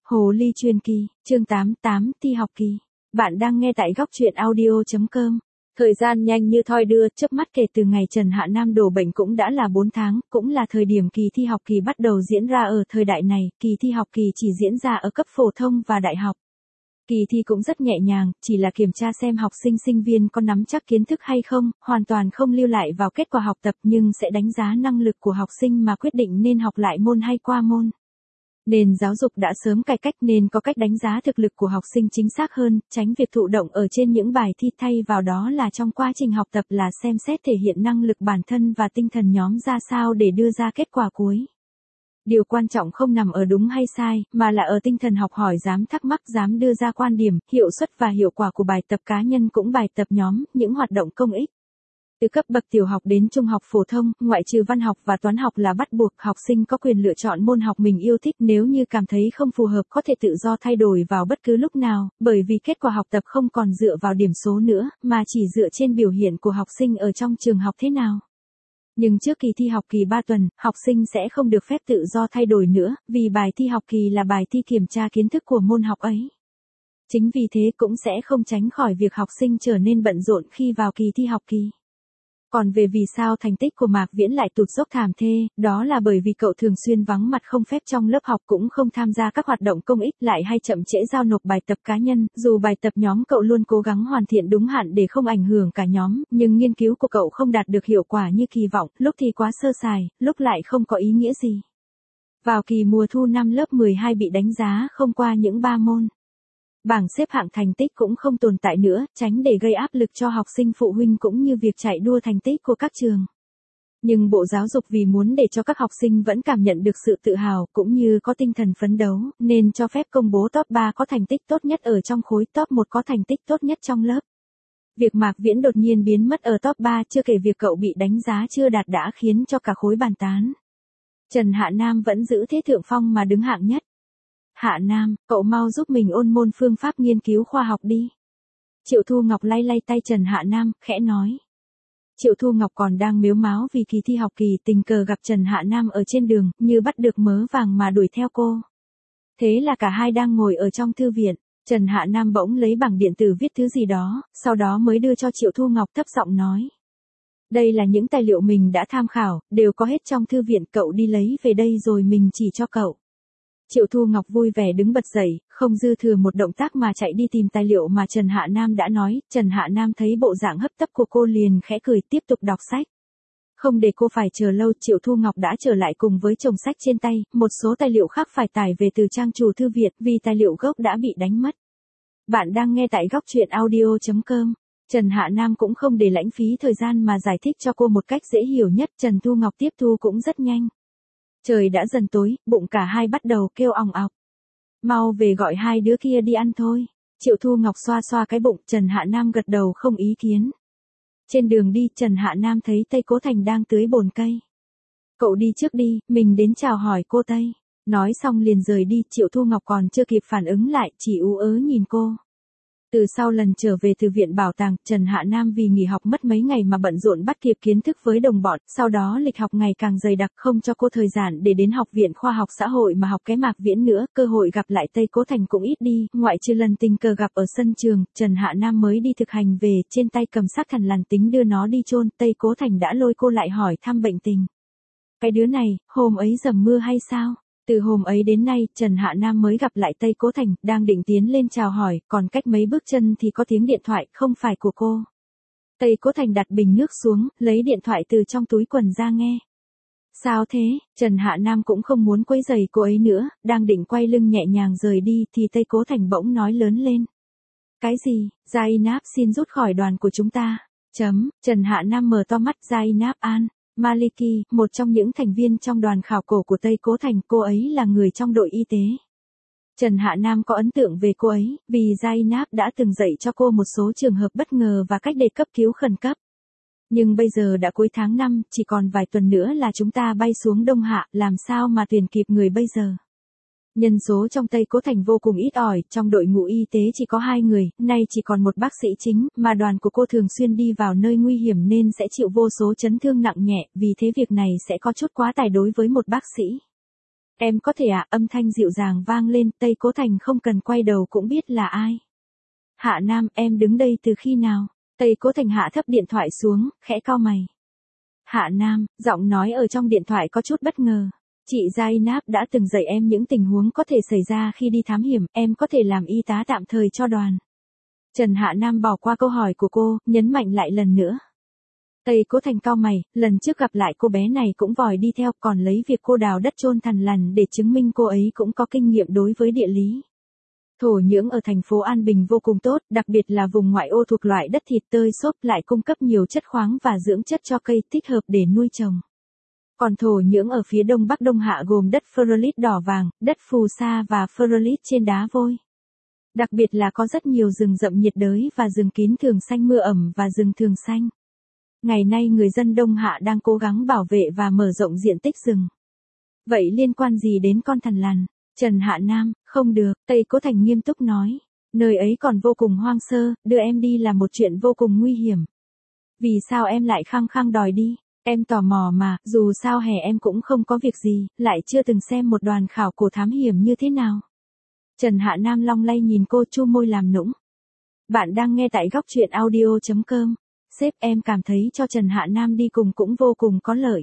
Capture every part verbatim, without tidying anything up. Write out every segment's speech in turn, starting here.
Hồ ly truyền kỳ, chương tám mươi tám, thi học kỳ. Bạn đang nghe tại góc truyện audio chấm com. Thời gian nhanh như thoi đưa, chớp mắt kể từ ngày Trần Hạ Nam đổ bệnh cũng đã là bốn tháng, cũng là thời điểm kỳ thi học kỳ bắt đầu diễn ra ở thời đại này, kỳ thi học kỳ chỉ diễn ra ở cấp phổ thông và đại học. Kỳ thi cũng rất nhẹ nhàng, chỉ là kiểm tra xem học sinh sinh viên có nắm chắc kiến thức hay không, hoàn toàn không lưu lại vào kết quả học tập nhưng sẽ đánh giá năng lực của học sinh mà quyết định nên học lại môn hay qua môn. Nền giáo dục đã sớm cải cách nên có cách đánh giá thực lực của học sinh chính xác hơn, tránh việc thụ động ở trên những bài thi, thay vào đó là trong quá trình học tập là xem xét thể hiện năng lực bản thân và tinh thần nhóm ra sao để đưa ra kết quả cuối. Điều quan trọng không nằm ở đúng hay sai, mà là ở tinh thần học hỏi, dám thắc mắc, dám đưa ra quan điểm, hiệu suất và hiệu quả của bài tập cá nhân cũng bài tập nhóm, những hoạt động công ích. Từ cấp bậc tiểu học đến trung học phổ thông, ngoại trừ văn học và toán học là bắt buộc, học sinh có quyền lựa chọn môn học mình yêu thích, nếu như cảm thấy không phù hợp có thể tự do thay đổi vào bất cứ lúc nào, bởi vì kết quả học tập không còn dựa vào điểm số nữa, mà chỉ dựa trên biểu hiện của học sinh ở trong trường học thế nào. Nhưng trước kỳ thi học kỳ ba tuần, học sinh sẽ không được phép tự do thay đổi nữa, vì bài thi học kỳ là bài thi kiểm tra kiến thức của môn học ấy. Chính vì thế cũng sẽ không tránh khỏi việc học sinh trở nên bận rộn khi vào kỳ thi học kỳ. Còn về vì sao thành tích của Mạc Viễn lại tụt dốc thảm thê, đó là bởi vì cậu thường xuyên vắng mặt không phép trong lớp học, cũng không tham gia các hoạt động công ích, lại hay chậm trễ giao nộp bài tập cá nhân, dù bài tập nhóm cậu luôn cố gắng hoàn thiện đúng hạn để không ảnh hưởng cả nhóm, nhưng nghiên cứu của cậu không đạt được hiệu quả như kỳ vọng, lúc thì quá sơ sài, lúc lại không có ý nghĩa gì. Vào kỳ mùa thu năm lớp mười hai bị đánh giá không qua những ba môn. Bảng xếp hạng thành tích cũng không tồn tại nữa, tránh để gây áp lực cho học sinh phụ huynh cũng như việc chạy đua thành tích của các trường. Nhưng Bộ Giáo dục vì muốn để cho các học sinh vẫn cảm nhận được sự tự hào cũng như có tinh thần phấn đấu, nên cho phép công bố top ba có thành tích tốt nhất ở trong khối, top một có thành tích tốt nhất trong lớp. Việc Mạc Viễn đột nhiên biến mất ở top ba, chưa kể việc cậu bị đánh giá chưa đạt, đã khiến cho cả khối bàn tán. Trần Hạ Nam vẫn giữ thế thượng phong mà đứng hạng nhất. Hạ Nam, cậu mau giúp mình ôn môn phương pháp nghiên cứu khoa học đi. Triệu Thu Ngọc lay lay tay Trần Hạ Nam, khẽ nói. Triệu Thu Ngọc còn đang mếu máo vì kỳ thi học kỳ, tình cờ gặp Trần Hạ Nam ở trên đường, như bắt được mớ vàng mà đuổi theo cô. Thế là cả hai đang ngồi ở trong thư viện, Trần Hạ Nam bỗng lấy bảng điện tử viết thứ gì đó, sau đó mới đưa cho Triệu Thu Ngọc, thấp giọng nói. Đây là những tài liệu mình đã tham khảo, đều có hết trong thư viện, cậu đi lấy về đây rồi mình chỉ cho cậu. Triệu Thu Ngọc vui vẻ đứng bật dậy, không dư thừa một động tác mà chạy đi tìm tài liệu mà Trần Hạ Nam đã nói. Trần Hạ Nam thấy bộ dạng hấp tấp của cô liền khẽ cười, tiếp tục đọc sách. Không để cô phải chờ lâu, Triệu Thu Ngọc đã trở lại cùng với chồng sách trên tay, một số tài liệu khác phải tải về từ trang chủ thư viện vì tài liệu gốc đã bị đánh mất. Bạn đang nghe tại góc truyện audio chấm com. Trần Hạ Nam cũng không để lãng phí thời gian mà giải thích cho cô một cách dễ hiểu nhất, Trần Thu Ngọc tiếp thu cũng rất nhanh. Trời đã dần tối, bụng cả hai bắt đầu kêu òng ọc. Mau về gọi hai đứa kia đi ăn thôi. Triệu Thu Ngọc xoa xoa cái bụng, Trần Hạ Nam gật đầu không ý kiến. Trên đường đi, Trần Hạ Nam thấy Tây Cố Thành đang tưới bồn cây. Cậu đi trước đi, mình đến chào hỏi cô Tây. Nói xong liền rời đi, Triệu Thu Ngọc còn chưa kịp phản ứng lại, chỉ ú ớ nhìn cô. Từ sau lần trở về từ viện bảo tàng, Trần Hạ Nam vì nghỉ học mất mấy ngày mà bận rộn bắt kịp kiến thức với đồng bọn, sau đó lịch học ngày càng dày đặc, không cho cô thời gian để đến học viện khoa học xã hội mà học cái Mạc Viễn nữa, cơ hội gặp lại Tây Cố Thành cũng ít đi, ngoại trừ lần tình cờ gặp ở sân trường, Trần Hạ Nam mới đi thực hành về, trên tay cầm xác thằn lằn tính đưa nó đi chôn, Tây Cố Thành đã lôi cô lại hỏi thăm bệnh tình. Cái đứa này, hôm ấy dầm mưa hay sao? Từ hôm ấy đến nay, Trần Hạ Nam mới gặp lại Tây Cố Thành, đang định tiến lên chào hỏi, còn cách mấy bước chân thì có tiếng điện thoại, không phải của cô. Tây Cố Thành đặt bình nước xuống, lấy điện thoại từ trong túi quần ra nghe. Sao thế? Trần Hạ Nam cũng không muốn quấy rầy cô ấy nữa, đang định quay lưng nhẹ nhàng rời đi thì Tây Cố Thành bỗng nói lớn lên. Cái gì? Zainab xin rút khỏi đoàn của chúng ta. Chấm, Trần Hạ Nam mở to mắt. Zainab An Maliki, một trong những thành viên trong đoàn khảo cổ của Tây Cố Thành, cô ấy là người trong đội y tế. Trần Hạ Nam có ấn tượng về cô ấy, vì Zainab đã từng dạy cho cô một số trường hợp bất ngờ và cách để cấp cứu khẩn cấp. Nhưng bây giờ đã cuối tháng năm, chỉ còn vài tuần nữa là chúng ta bay xuống Đông Hạ, làm sao mà tuyển kịp người bây giờ. Nhân số trong Tây Cố Thành vô cùng ít ỏi, trong đội ngũ y tế chỉ có hai người, nay chỉ còn một bác sĩ chính, mà đoàn của cô thường xuyên đi vào nơi nguy hiểm nên sẽ chịu vô số chấn thương nặng nhẹ, vì thế việc này sẽ có chút quá tải đối với một bác sĩ. Em có thể à, âm thanh dịu dàng vang lên, Tây Cố Thành không cần quay đầu cũng biết là ai. Hạ Nam, em đứng đây từ khi nào? Tây Cố Thành hạ thấp điện thoại xuống, khẽ cau mày. Hạ Nam, giọng nói ở trong điện thoại có chút bất ngờ. Chị Zainab đã từng dạy em những tình huống có thể xảy ra khi đi thám hiểm, em có thể làm y tá tạm thời cho đoàn. Trần Hạ Nam bỏ qua câu hỏi của cô, nhấn mạnh lại lần nữa. Tây Cố Thành cau mày, lần trước gặp lại cô bé này cũng vòi đi theo, còn lấy việc cô đào đất chôn thằn lằn để chứng minh cô ấy cũng có kinh nghiệm đối với địa lý. Thổ nhưỡng ở thành phố An Bình vô cùng tốt, đặc biệt là vùng ngoại ô thuộc loại đất thịt tơi xốp lại cung cấp nhiều chất khoáng và dưỡng chất cho cây thích hợp để nuôi trồng. Còn thổ nhưỡng ở phía đông bắc Đông Hạ gồm đất Phơ-rơ-lít đỏ vàng, đất phù sa và Phơ-rơ-lít trên đá vôi. Đặc biệt là có rất nhiều rừng rậm nhiệt đới và rừng kín thường xanh mưa ẩm và rừng thường xanh. Ngày nay người dân Đông Hạ đang cố gắng bảo vệ và mở rộng diện tích rừng. Vậy liên quan gì đến con thằn lằn? Trần Hạ Nam, không được, Tây Cố Thành nghiêm túc nói. Nơi ấy còn vô cùng hoang sơ, đưa em đi là một chuyện vô cùng nguy hiểm. Vì sao em lại khăng khăng đòi đi? Em tò mò mà, dù sao hè em cũng không có việc gì, lại chưa từng xem một đoàn khảo cổ thám hiểm như thế nào. Trần Hạ Nam long lay nhìn cô, chu môi làm nũng. Bạn đang nghe tại góc truyện audio chấm com. Sếp, em cảm thấy cho Trần Hạ Nam đi cùng cũng vô cùng có lợi.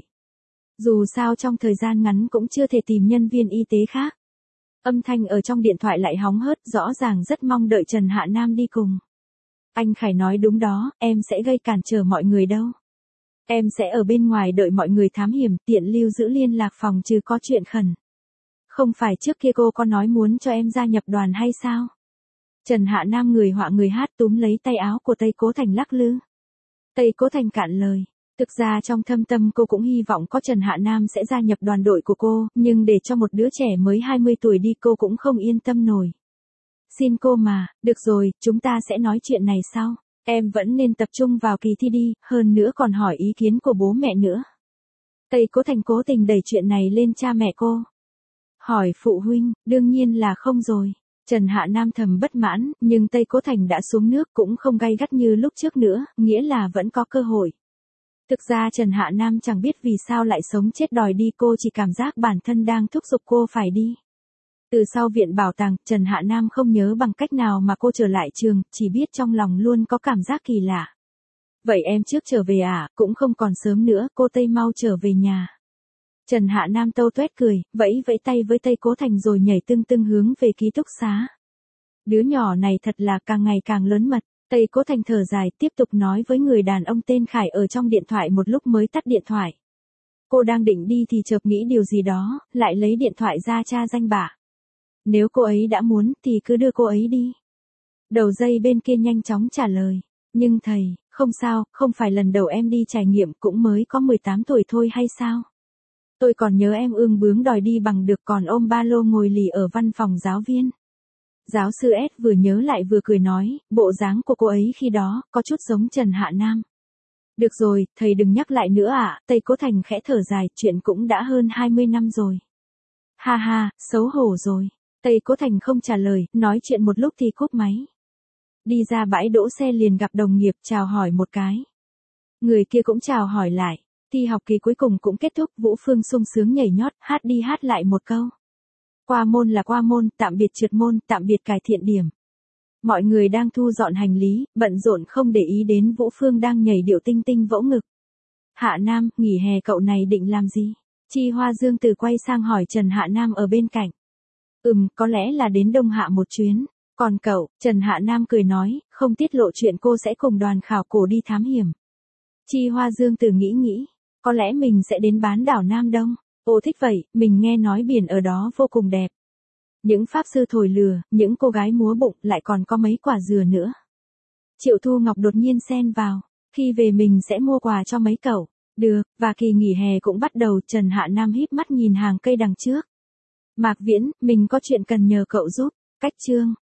Dù sao trong thời gian ngắn cũng chưa thể tìm nhân viên y tế khác. Âm thanh ở trong điện thoại lại hóng hớt, rõ ràng rất mong đợi Trần Hạ Nam đi cùng. Anh Khải nói đúng đó, em sẽ gây cản trở mọi người đâu. Em sẽ ở bên ngoài đợi mọi người thám hiểm, tiện lưu giữ liên lạc phòng trừ có chuyện khẩn. Không phải trước kia cô có nói muốn cho em gia nhập đoàn hay sao? Trần Hạ Nam người họa người hát túm lấy tay áo của Tây Cố Thành lắc lư. Tây Cố Thành cạn lời. Thực ra trong thâm tâm cô cũng hy vọng có Trần Hạ Nam sẽ gia nhập đoàn đội của cô, nhưng để cho một đứa trẻ mới hai mươi tuổi đi cô cũng không yên tâm nổi. Xin cô mà, được rồi, chúng ta sẽ nói chuyện này sau. Em vẫn nên tập trung vào kỳ thi đi, hơn nữa còn hỏi ý kiến của bố mẹ nữa. Tây Cố Thành cố tình đẩy chuyện này lên cha mẹ cô. Hỏi phụ huynh, đương nhiên là không rồi. Trần Hạ Nam thầm bất mãn, nhưng Tây Cố Thành đã xuống nước cũng không gay gắt như lúc trước nữa, nghĩa là vẫn có cơ hội. Thực ra Trần Hạ Nam chẳng biết vì sao lại sống chết đòi đi, cô chỉ cảm giác bản thân đang thúc giục cô phải đi. Từ sau viện bảo tàng, Trần Hạ Nam không nhớ bằng cách nào mà cô trở lại trường, chỉ biết trong lòng luôn có cảm giác kỳ lạ. Vậy em trước trở về à, cũng không còn sớm nữa, cô Tây mau trở về nhà. Trần Hạ Nam tâu tuét cười, vẫy vẫy tay với Tây Cố Thành rồi nhảy tưng tưng hướng về ký túc xá. Đứa nhỏ này thật là càng ngày càng lớn mật. Tây Cố Thành thở dài, tiếp tục nói với người đàn ông tên Khải ở trong điện thoại một lúc mới tắt điện thoại. Cô đang định đi thì chợt nghĩ điều gì đó, lại lấy điện thoại ra tra danh bạ. Nếu cô ấy đã muốn thì cứ đưa cô ấy đi. Đầu dây bên kia nhanh chóng trả lời. Nhưng thầy, không sao, không phải lần đầu em đi trải nghiệm, cũng mới có mười tám tuổi thôi hay sao? Tôi còn nhớ em ương bướng đòi đi bằng được, còn ôm ba lô ngồi lì ở văn phòng giáo viên. Giáo sư S vừa nhớ lại vừa cười nói, bộ dáng của cô ấy khi đó, có chút giống Trần Hạ Nam. Được rồi, thầy đừng nhắc lại nữa ạ, à, Tây Cố Thành khẽ thở dài, chuyện cũng đã hơn hai mươi năm rồi. Ha ha, xấu hổ rồi. Tây Cố Thành không trả lời, nói chuyện một lúc thì cúp máy. Đi ra bãi đỗ xe liền gặp đồng nghiệp, chào hỏi một cái. Người kia cũng chào hỏi lại. Thi học kỳ cuối cùng cũng kết thúc, Vũ Phương sung sướng nhảy nhót, hát đi hát lại một câu. Qua môn là qua môn, tạm biệt trượt môn, tạm biệt cải thiện điểm. Mọi người đang thu dọn hành lý, bận rộn không để ý đến Vũ Phương đang nhảy điệu tinh tinh vỗ ngực. Hạ Nam, nghỉ hè cậu này định làm gì? Chi Hoa Dương từ quay sang hỏi Trần Hạ Nam ở bên cạnh. Ừm, có lẽ là đến Đông Hạ một chuyến. Còn cậu, Trần Hạ Nam cười nói, không tiết lộ chuyện cô sẽ cùng đoàn khảo cổ đi thám hiểm. Chi Hoa Dương từ nghĩ nghĩ, có lẽ mình sẽ đến bán đảo Nam Đông. Ồ thích vậy, mình nghe nói biển ở đó vô cùng đẹp. Những pháp sư thổi lừa, những cô gái múa bụng, lại còn có mấy quả dừa nữa. Triệu Thu Ngọc đột nhiên xen vào, khi về mình sẽ mua quà cho mấy cậu. Được, và kỳ nghỉ hè cũng bắt đầu. Trần Hạ Nam híp mắt nhìn hàng cây đằng trước. Mạc Viễn, mình có chuyện cần nhờ cậu giúp. Cách chương